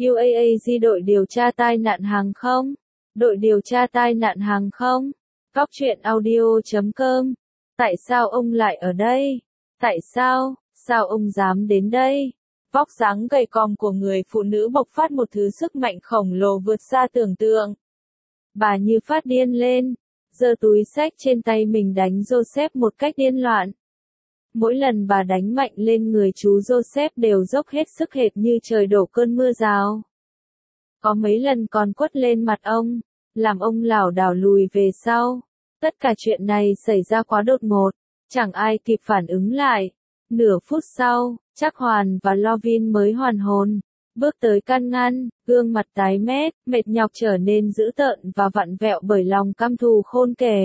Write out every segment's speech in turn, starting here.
UAAG đội điều tra tai nạn hàng không. Đội điều tra tai nạn hàng không. Góc truyện audio.com. Tại sao ông lại ở đây? Tại sao? Sao ông dám đến đây? Vóc dáng gầy còm của người phụ nữ bộc phát một thứ sức mạnh khổng lồ vượt xa tưởng tượng. Bà như phát điên lên, giơ túi xách trên tay mình đánh Joseph một cách điên loạn. Mỗi lần bà đánh mạnh lên người chú Joseph đều dốc hết sức hệt như trời đổ cơn mưa rào. Có mấy lần còn quất lên mặt ông, làm ông lảo đảo lùi về sau. Tất cả chuyện này xảy ra quá đột ngột, chẳng ai kịp phản ứng lại. Nửa phút sau, Trác Hoàn và Lovin mới hoàn hồn, bước tới can ngăn, gương mặt tái mét, mệt nhọc trở nên dữ tợn và vặn vẹo bởi lòng căm thù khôn kể.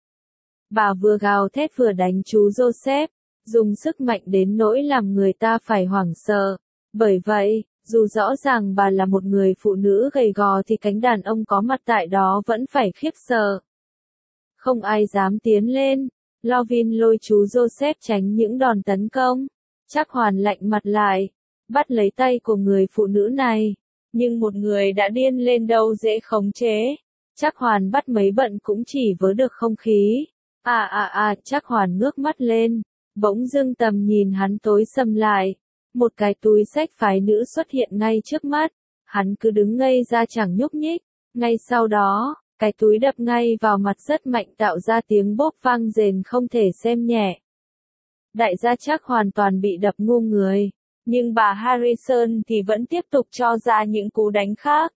Bà vừa gào thét vừa đánh chú Joseph, dùng sức mạnh đến nỗi làm người ta phải hoảng sợ. Bởi vậy, dù rõ ràng bà là một người phụ nữ gầy gò thì cánh đàn ông có mặt tại đó vẫn phải khiếp sợ. Không ai dám tiến lên. Lovin lôi chú Joseph tránh những đòn tấn công. Trác Hoàn lạnh mặt lại, bắt lấy tay của người phụ nữ này. Nhưng một người đã điên lên đâu dễ khống chế. Trác Hoàn bắt mấy bận cũng chỉ vớ được không khí. Trác Hoàn ngước mắt lên, bỗng dưng tầm nhìn hắn tối sầm lại. Một cái túi xách phái nữ xuất hiện ngay trước mắt. Hắn cứ đứng ngây ra chẳng nhúc nhích. Ngay sau đó, cái túi đập ngay vào mặt rất mạnh tạo ra tiếng bốp vang rền không thể xem nhẹ. Đại gia Trác hoàn toàn bị đập ngu người, nhưng bà Harrison thì vẫn tiếp tục cho ra những cú đánh khác.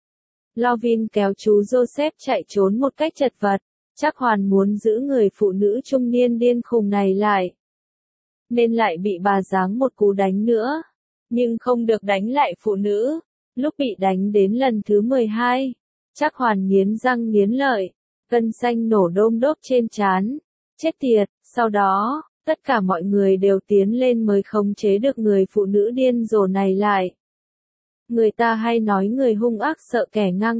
Lovin kéo chú Joseph chạy trốn một cách chật vật. Trác hoàn muốn giữ người phụ nữ trung niên điên khùng này lại, nên lại bị bà giáng một cú đánh nữa, nhưng không được đánh lại phụ nữ. Lúc bị đánh đến lần thứ 12, Trác hoàn nghiến răng nghiến lợi, gân xanh nổ đôm đốp trên trán. Chết tiệt, sau đó, tất cả mọi người đều tiến lên mới khống chế được người phụ nữ điên rồ này lại. Người ta hay nói người hung ác sợ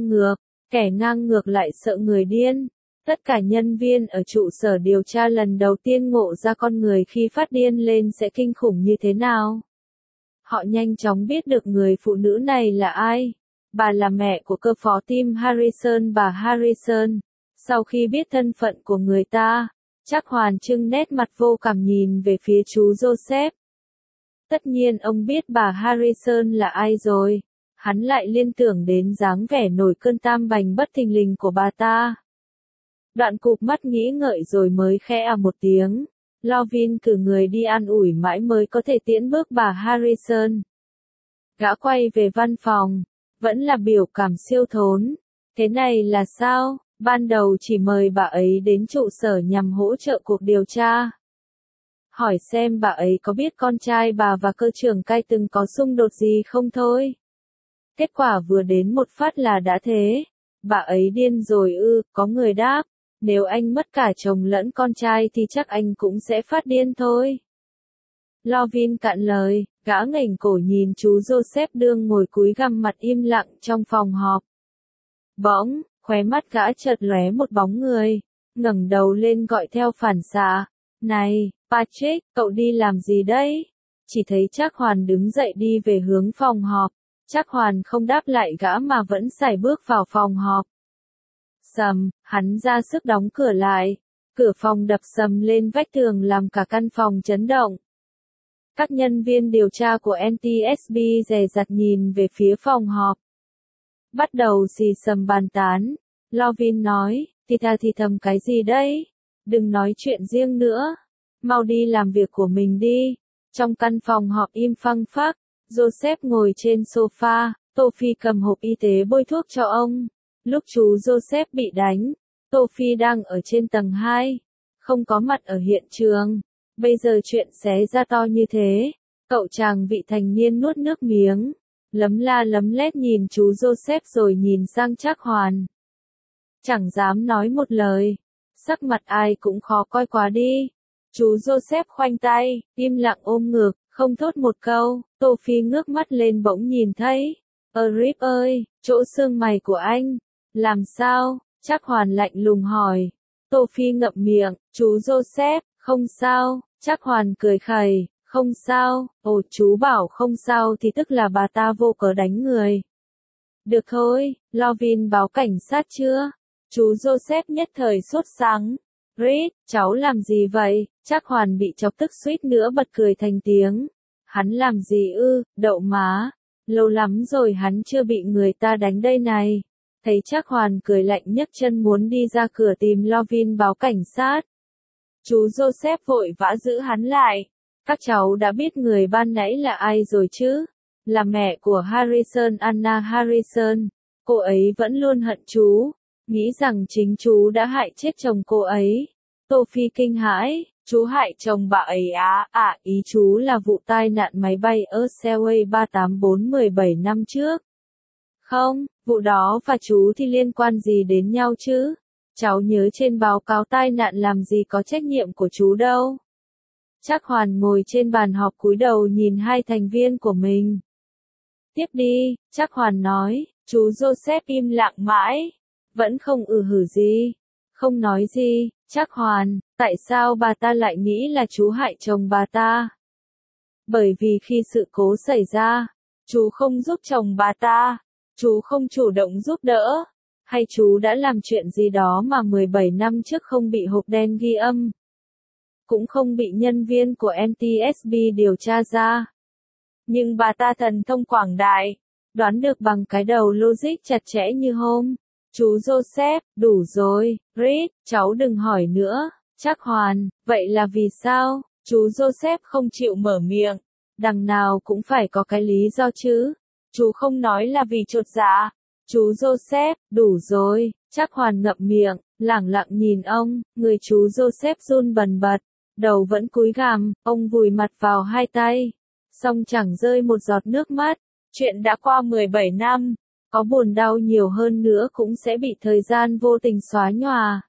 kẻ ngang ngược lại sợ người điên. Tất cả nhân viên ở trụ sở điều tra lần đầu tiên ngộ ra con người khi phát điên lên sẽ kinh khủng như thế nào. Họ nhanh chóng biết được người phụ nữ này là ai. Bà là mẹ của cơ phó Tim Harrison, bà Harrison. Sau khi biết thân phận của người ta, Trác hoàn trưng nét mặt vô cảm nhìn về phía chú Joseph. Tất nhiên ông biết bà Harrison là ai rồi. Hắn lại liên tưởng đến dáng vẻ nổi cơn tam bành bất thình lình của bà ta. Đoạn cụp mắt nghĩ ngợi rồi mới khẽ một tiếng. Lovin cử người đi an ủi mãi mới có thể tiễn bước bà Harrison. Gã quay về văn phòng, vẫn là biểu cảm siêu thốn. Thế này là sao? Ban đầu chỉ mời bà ấy đến trụ sở nhằm hỗ trợ cuộc điều tra. Hỏi xem bà ấy có biết con trai bà và cơ trưởng cai từng có xung đột gì không thôi. Kết quả vừa đến một phát là đã thế. Bà ấy điên rồi ư, có người đáp. Nếu anh mất cả chồng lẫn con trai thì chắc anh cũng sẽ phát điên thôi. Lovin cạn lời, gã nghềnh cổ nhìn chú Joseph đương ngồi cúi gằm mặt im lặng trong phòng họp. Bỗng, khóe mắt gã chợt lóe một bóng người, ngẩng đầu lên gọi theo phản xạ. Này, Patrick, cậu đi làm gì đấy? Chỉ thấy Trác hoàn đứng dậy đi về hướng phòng họp. Trác hoàn không đáp lại gã mà vẫn sải bước vào phòng họp. Sầm, hắn ra sức đóng cửa lại. Cửa phòng đập sầm lên vách tường làm cả căn phòng chấn động. Các nhân viên điều tra của NTSB dè dặt nhìn về phía phòng họp. Bắt đầu xì xầm bàn tán. Lovin nói, thì thầm cái gì đấy? Đừng nói chuyện riêng nữa. Mau đi làm việc của mình đi. Trong căn phòng họp im phăng phắc, Joseph ngồi trên sofa, Sophie cầm hộp y tế bôi thuốc cho ông. Lúc chú Joseph bị đánh, Sophie đang ở trên tầng 2, không có mặt ở hiện trường. Bây giờ chuyện xé ra to như thế, cậu chàng vị thành niên nuốt nước miếng, lấm la lấm lét nhìn chú Joseph rồi nhìn sang Trác hoàn. Chẳng dám nói một lời, sắc mặt ai cũng khó coi quá đi. Chú Joseph khoanh tay, im lặng ôm ngực, không thốt một câu. Sophie ngước mắt lên bỗng nhìn thấy. Rip ơi, chỗ xương mày của anh. Làm sao? Trác hoàn lạnh lùng hỏi. Sophie ngậm miệng, chú Joseph, không sao. Trác hoàn cười khẩy, không sao. Ồ, chú bảo không sao thì tức là bà ta vô cớ đánh người. Được thôi, Lovin báo cảnh sát chưa? Chú Joseph nhất thời sốt sắng. Reed, cháu làm gì vậy? Trác Hoàn bị chọc tức suýt nữa bật cười thành tiếng. Hắn làm gì ư, đậu má. Lâu lắm rồi hắn chưa bị người ta đánh đây này. Thấy Trác Hoàn cười lạnh nhấc chân muốn đi ra cửa tìm Lovin báo cảnh sát. Chú Joseph vội vã giữ hắn lại. Các cháu đã biết người ban nãy là ai rồi chứ? Là mẹ của Harrison, Anna Harrison. Cô ấy vẫn luôn hận chú, nghĩ rằng chính chú đã hại chết chồng cô ấy. Tô Phi kinh hãi, chú hại chồng bà ấy á? Ý chú là vụ tai nạn máy bay Airways 384 17 năm trước. Không, vụ đó và chú thì liên quan gì đến nhau chứ? Cháu nhớ trên báo cáo tai nạn làm gì có trách nhiệm của chú đâu. Trác Hoàn ngồi trên bàn họp cúi đầu nhìn hai thành viên của mình. Tiếp đi, Trác Hoàn nói. Chú Joseph im lặng mãi, vẫn không hử gì, không nói gì. Trác Hoàn, tại sao bà ta lại nghĩ là chú hại chồng bà ta? Bởi vì khi sự cố xảy ra, chú không giúp chồng bà ta, chú không chủ động giúp đỡ, hay chú đã làm chuyện gì đó mà 17 năm trước không bị hộp đen ghi âm, cũng không bị nhân viên của NTSB điều tra ra. Nhưng bà ta thần thông quảng đại, đoán được bằng cái đầu logic chặt chẽ như hôm. Chú Joseph, đủ rồi, Reed, cháu đừng hỏi nữa. Trác Hoàn, vậy là vì sao? Chú Joseph không chịu mở miệng. Đằng nào cũng phải có cái lý do chứ. Chú không nói là vì chột dạ. Chú Joseph, đủ rồi. Trác Hoàn ngậm miệng, lẳng lặng nhìn ông. Người chú Joseph run bần bật, đầu vẫn cúi gằm, ông vùi mặt vào hai tay. Song chẳng rơi một giọt nước mắt. Chuyện đã qua 17 năm, có buồn đau nhiều hơn nữa cũng sẽ bị thời gian vô tình xóa nhòa.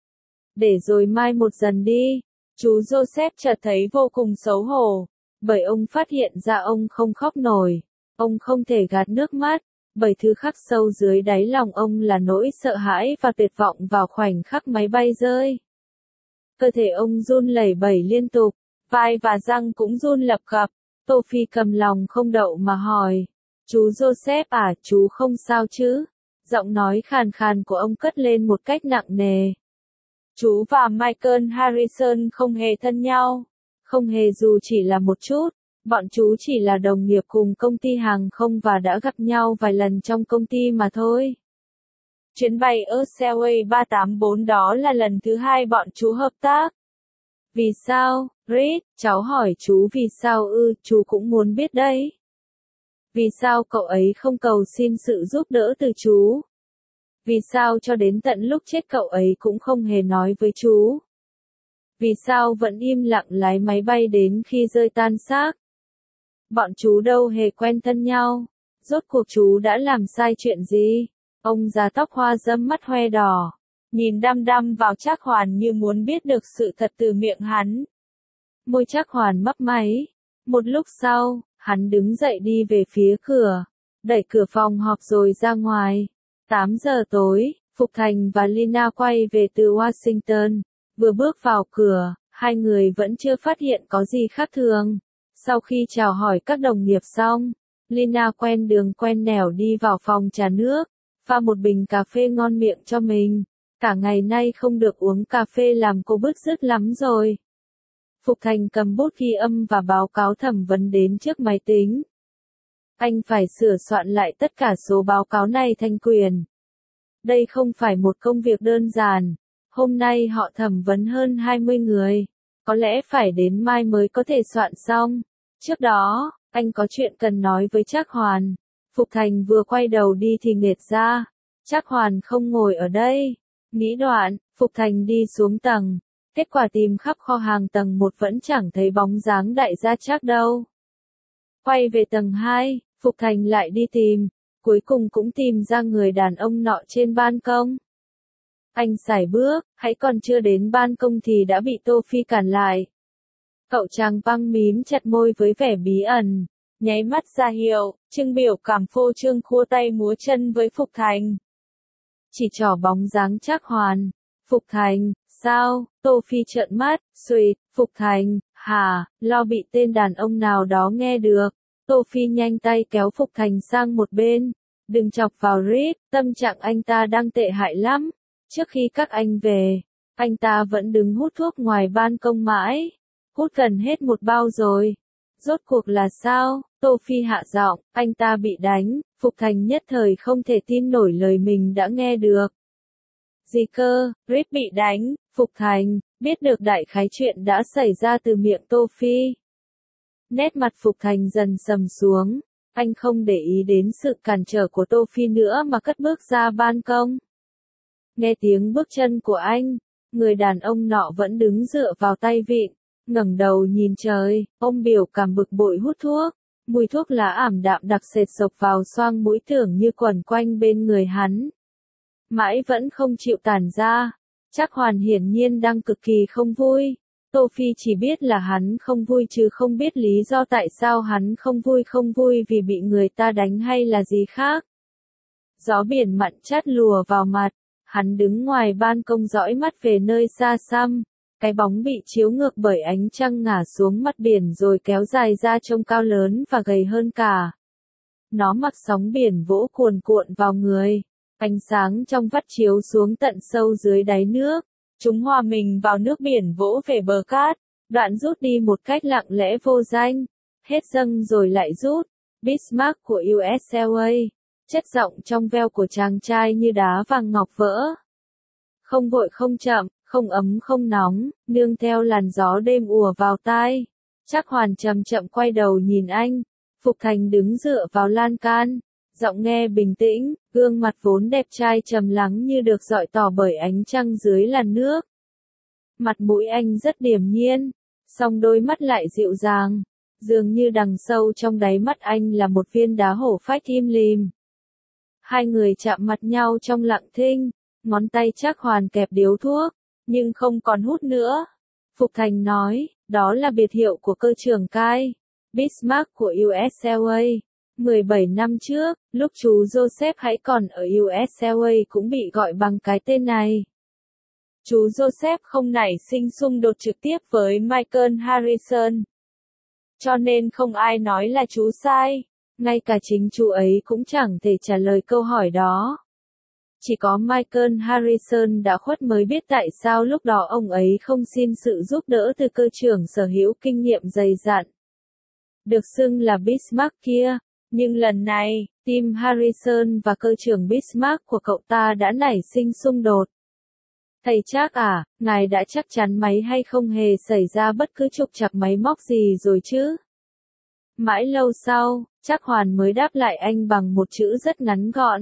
Để rồi mai một dần đi. Chú Joseph chợt thấy vô cùng xấu hổ, bởi ông phát hiện ra ông không khóc nổi. Ông không thể gạt nước mắt, bởi thứ khắc sâu dưới đáy lòng ông là nỗi sợ hãi và tuyệt vọng vào khoảnh khắc máy bay rơi. Cơ thể ông run lẩy bẩy liên tục, vai và răng cũng run lập cập. Tô Phi cầm lòng không đậu mà hỏi. Chú Joseph chú không sao chứ? Giọng nói khàn khàn của ông cất lên một cách nặng nề. Chú và Michael Harrison không hề thân nhau. Không hề dù chỉ là một chút. Bọn chú chỉ là đồng nghiệp cùng công ty hàng không và đã gặp nhau vài lần trong công ty mà thôi. Chuyến bay Airways 384 đó là lần thứ hai bọn chú hợp tác. Vì sao, Reed, cháu hỏi chú vì sao chú cũng muốn biết đấy. Vì sao cậu ấy không cầu xin sự giúp đỡ từ chú? Vì sao cho đến tận lúc chết cậu ấy cũng không hề nói với chú? Vì sao vẫn im lặng lái máy bay đến khi rơi tan xác? Bọn chú đâu hề quen thân nhau. Rốt cuộc chú đã làm sai chuyện gì? Ông già tóc hoa râm mắt hoe đỏ, nhìn đăm đăm vào Trác Hoàn như muốn biết được sự thật từ miệng hắn. Môi Trác Hoàn mấp máy. Một lúc sau, hắn đứng dậy đi về phía cửa, đẩy cửa phòng họp rồi ra ngoài. 8 giờ tối, Phục Thành và Lina quay về từ Washington. Vừa bước vào cửa, hai người vẫn chưa phát hiện có gì khác thường. Sau khi chào hỏi các đồng nghiệp xong, Lina quen đường quen nẻo đi vào phòng trà nước, pha một bình cà phê ngon miệng cho mình. Cả ngày nay không được uống cà phê làm cô bứt rứt lắm rồi. Phục Thành cầm bút ghi âm và báo cáo thẩm vấn đến trước máy tính. Anh phải sửa soạn lại tất cả số báo cáo này thành quyền. Đây không phải một công việc đơn giản. Hôm nay họ thẩm vấn hơn 20 người. Có lẽ phải đến mai mới có thể soạn xong. Trước đó, anh có chuyện cần nói với Trác Hoàn. Phục Thành vừa quay đầu đi thì nghệt ra. Trác Hoàn không ngồi ở đây. Nghĩ đoạn, Phục Thành đi xuống tầng. Kết quả tìm khắp kho hàng tầng 1 vẫn chẳng thấy bóng dáng đại gia Trác đâu. Quay về tầng 2, Phục Thành lại đi tìm. Cuối cùng cũng tìm ra người đàn ông nọ trên ban công. Anh sải bước, hãy còn chưa đến ban công thì đã bị Tô Phi cản lại. Cậu chàng băng mím chặt môi với vẻ bí ẩn, nháy mắt ra hiệu, trưng biểu cảm phô trương khua tay múa chân với Phục Thành. Chỉ trỏ bóng dáng Trác Hoàn. Phục Thành, sao? Tô Phi trợn mắt, suýt, Phục Thành, hả, lo bị tên đàn ông nào đó nghe được. Tô Phi nhanh tay kéo Phục Thành sang một bên. Đừng chọc vào Reed, tâm trạng anh ta đang tệ hại lắm. Trước khi các anh về, anh ta vẫn đứng hút thuốc ngoài ban công mãi. Hút gần hết một bao rồi. Rốt cuộc là sao? Tô Phi hạ giọng, anh ta bị đánh. Phục Thành nhất thời không thể tin nổi lời mình đã nghe được. Gì cơ? Reed bị đánh. Phục Thành biết được đại khái chuyện đã xảy ra từ miệng Tô Phi. Nét mặt Phục Thành dần sầm xuống. Anh không để ý đến sự cản trở của Tô Phi nữa mà cất bước ra ban công. Nghe tiếng bước chân của anh, người đàn ông nọ vẫn đứng dựa vào tay vịn, ngẩng đầu nhìn trời, ông biểu cảm bực bội hút thuốc. Mùi thuốc lá ảm đạm đặc sệt sộc vào xoang mũi tưởng như quẩn quanh bên người hắn. Mãi vẫn không chịu tản ra. Trác Hoàn hiển nhiên đang cực kỳ không vui. Tô Phi chỉ biết là hắn không vui chứ không biết lý do tại sao hắn không vui vì bị người ta đánh hay là gì khác. Gió biển mặn chát lùa vào mặt, hắn đứng ngoài ban công dõi mắt về nơi xa xăm, cái bóng bị chiếu ngược bởi ánh trăng ngả xuống mặt biển rồi kéo dài ra trông cao lớn và gầy hơn cả. Nó mặc sóng biển vỗ cuồn cuộn vào người, ánh sáng trong vắt chiếu xuống tận sâu dưới đáy nước. Chúng hòa mình vào nước biển vỗ về bờ cát, đoạn rút đi một cách lặng lẽ vô danh, hết dâng rồi lại rút. Bismarck của USLA, chất giọng trong veo của chàng trai như đá vàng ngọc vỡ. Không vội không chậm, không ấm không nóng, nương theo làn gió đêm ùa vào tai. Trác Hoàn chậm chậm quay đầu nhìn anh. Phục Thành đứng dựa vào lan can, giọng nghe bình tĩnh, gương mặt vốn đẹp trai trầm lắng như được rọi tỏ bởi ánh trăng dưới làn nước. Mặt mũi anh rất điềm nhiên, song đôi mắt lại dịu dàng, dường như đằng sâu trong đáy mắt anh là một viên đá hổ phách im lìm. Hai người chạm mặt nhau trong lặng thinh, ngón tay Trác Hoàn kẹp điếu thuốc, nhưng không còn hút nữa. Phục Thành nói, đó là biệt hiệu của cơ trưởng cai, Bismarck của USLA. 17 năm trước, lúc chú Joseph hãy còn ở USLA cũng bị gọi bằng cái tên này. Chú Joseph không nảy sinh xung đột trực tiếp với Michael Harrison. Cho nên không ai nói là chú sai. Ngay cả chính chú ấy cũng chẳng thể trả lời câu hỏi đó. Chỉ có Michael Harrison đã khuất mới biết tại sao lúc đó ông ấy không xin sự giúp đỡ từ cơ trưởng sở hữu kinh nghiệm dày dặn. Được xưng là Bismarck kia. Nhưng lần này, Tim Harrison và cơ trưởng Bismarck của cậu ta đã nảy sinh xung đột. Thầy Trác à, ngài đã chắc chắn máy hay không hề xảy ra bất cứ trục trặc máy móc gì rồi chứ? Mãi lâu sau, Trác Hoàn mới đáp lại anh bằng một chữ rất ngắn gọn.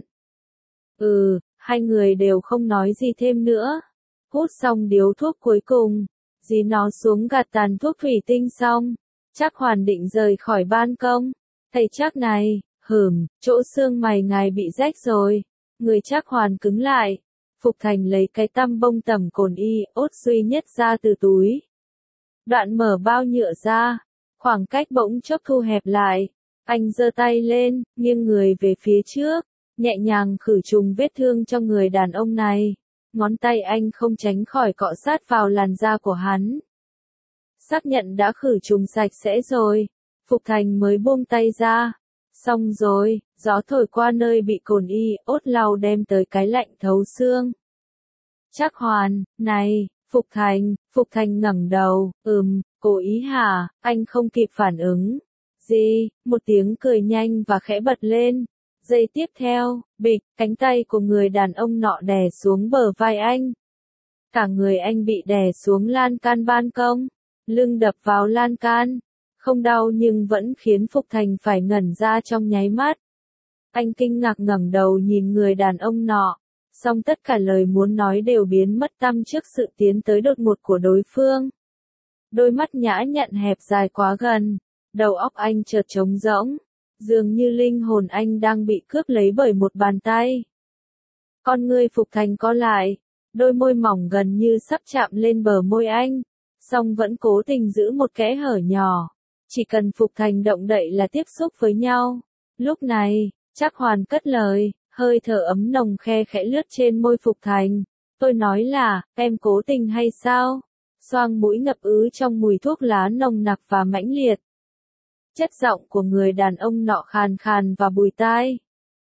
Hai người đều không nói gì thêm nữa. Hút xong điếu thuốc cuối cùng, dí nó xuống gạt tàn thuốc thủy tinh xong, Trác Hoàn định rời khỏi ban công. Thầy Trác này, chỗ xương mày ngài bị rách rồi. Người Trác Hoàn cứng lại. Phục Thành lấy cái tăm bông tẩm cồn iốt duy nhất ra từ túi. Đoạn mở bao nhựa ra, khoảng cách bỗng chốc thu hẹp lại. Anh giơ tay lên, nghiêng người về phía trước, nhẹ nhàng khử trùng vết thương cho người đàn ông này. Ngón tay anh không tránh khỏi cọ sát vào làn da của hắn. Xác nhận đã khử trùng sạch sẽ rồi, Phục Thành mới buông tay ra. Xong rồi, gió thổi qua nơi bị cồn iốt lau đem tới cái lạnh thấu xương. Trác Hoàn, này, Phục Thành ngẩng đầu, cố ý hả? Anh không kịp phản ứng. Gì? Một tiếng cười nhanh và khẽ bật lên. Giây tiếp theo, bịch, cánh tay của người đàn ông nọ đè xuống bờ vai anh. Cả người anh bị đè xuống lan can ban công, lưng đập vào lan can. Không đau nhưng vẫn khiến Phục Thành phải ngẩn ra trong nháy mắt. Anh kinh ngạc ngẩng đầu nhìn người đàn ông nọ, song tất cả lời muốn nói đều biến mất tăm trước sự tiến tới đột ngột của đối phương. Đôi mắt nhã nhặn hẹp dài quá gần, đầu óc anh chợt trống rỗng, dường như linh hồn anh đang bị cướp lấy bởi một bàn tay. Con người Phục Thành co lại, đôi môi mỏng gần như sắp chạm lên bờ môi anh, song vẫn cố tình giữ một kẽ hở nhỏ. Chỉ cần Phục Thành động đậy là tiếp xúc với nhau. Lúc này, Trác Hoàn cất lời, hơi thở ấm nồng khe khẽ lướt trên môi Phục Thành. Tôi nói là, em cố tình hay sao? Xoang mũi ngập ứ trong mùi thuốc lá nồng nặc và mãnh liệt. Chất giọng của người đàn ông nọ khàn khàn và bùi tai.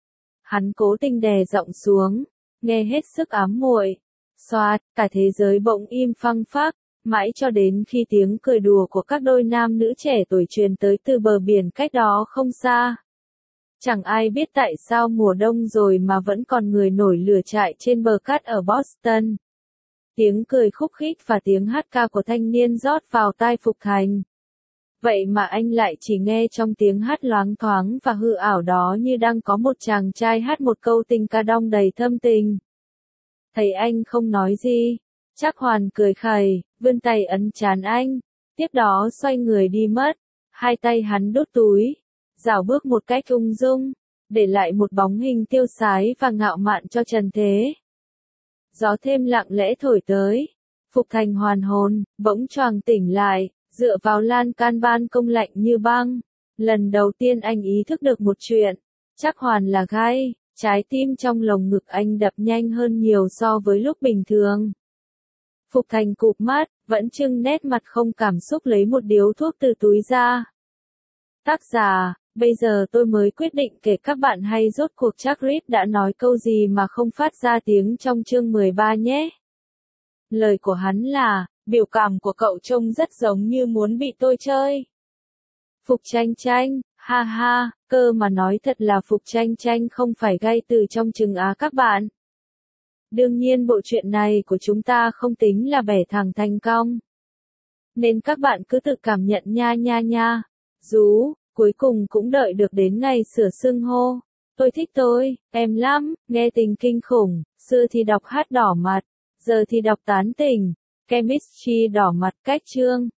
Hắn cố tình đè giọng xuống, nghe hết sức ám muội. Xoạt, cả thế giới bỗng im phăng phắc, mãi cho đến khi tiếng cười đùa của các đôi nam nữ trẻ tuổi truyền tới từ bờ biển cách đó không xa. Chẳng ai biết tại sao mùa đông rồi mà vẫn còn người nổi lửa trại trên bờ cát ở Boston. Tiếng cười khúc khích và tiếng hát ca của thanh niên rót vào tai Phục Thành. Vậy mà anh lại chỉ nghe trong tiếng hát loáng thoáng và hư ảo đó như đang có một chàng trai hát một câu tình ca đong đầy thâm tình. Thấy anh không nói gì, Trác Hoàn cười khẩy, vươn tay ấn trán anh, tiếp đó xoay người đi mất, hai tay hắn đút túi, rảo bước một cách ung dung, để lại một bóng hình tiêu sái và ngạo mạn cho trần thế. Gió thêm lặng lẽ thổi tới, Phục Thành hoàn hồn, bỗng choàng tỉnh lại, dựa vào lan can ban công lạnh như băng. Lần đầu tiên anh ý thức được một chuyện, Trác Hoàn là gay, trái tim trong lồng ngực anh đập nhanh hơn nhiều so với lúc bình thường. Phục Thành cụp mắt, vẫn trưng nét mặt không cảm xúc lấy một điếu thuốc từ túi ra. Tác giả, bây giờ tôi mới quyết định kể các bạn hay rốt cuộc Trác Reed đã nói câu gì mà không phát ra tiếng trong chương 13 nhé. Lời của hắn là, biểu cảm của cậu trông rất giống như muốn bị tôi chơi. Phục Tranh Tranh, ha ha, cơ mà nói thật là Phục Tranh Tranh không phải gay từ trong trứng á các bạn. Đương nhiên bộ truyện này của chúng ta không tính là bẻ thẳng thành cong. Nên các bạn cứ tự cảm nhận nha nha nha. Rú, cuối cùng cũng đợi được đến ngày sửa xưng hô. Tôi thích tôi, em lắm, nghe tình kinh khủng, xưa thì đọc hát đỏ mặt, giờ thì đọc tán tỉnh, chemistry đỏ mặt cách chương.